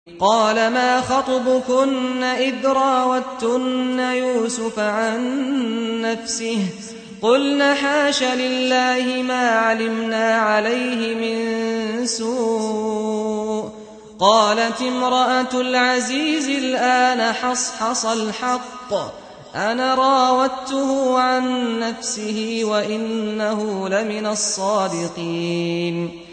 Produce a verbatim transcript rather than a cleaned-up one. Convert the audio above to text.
قال ما خطبكن إذ راوتن يوسف عن نفسه قلن حاش لله ما علمنا عليه من سوء قالت امرأة العزيز الآن حصحص الحق أنا راودته عن نفسه وإنه لمن الصادقين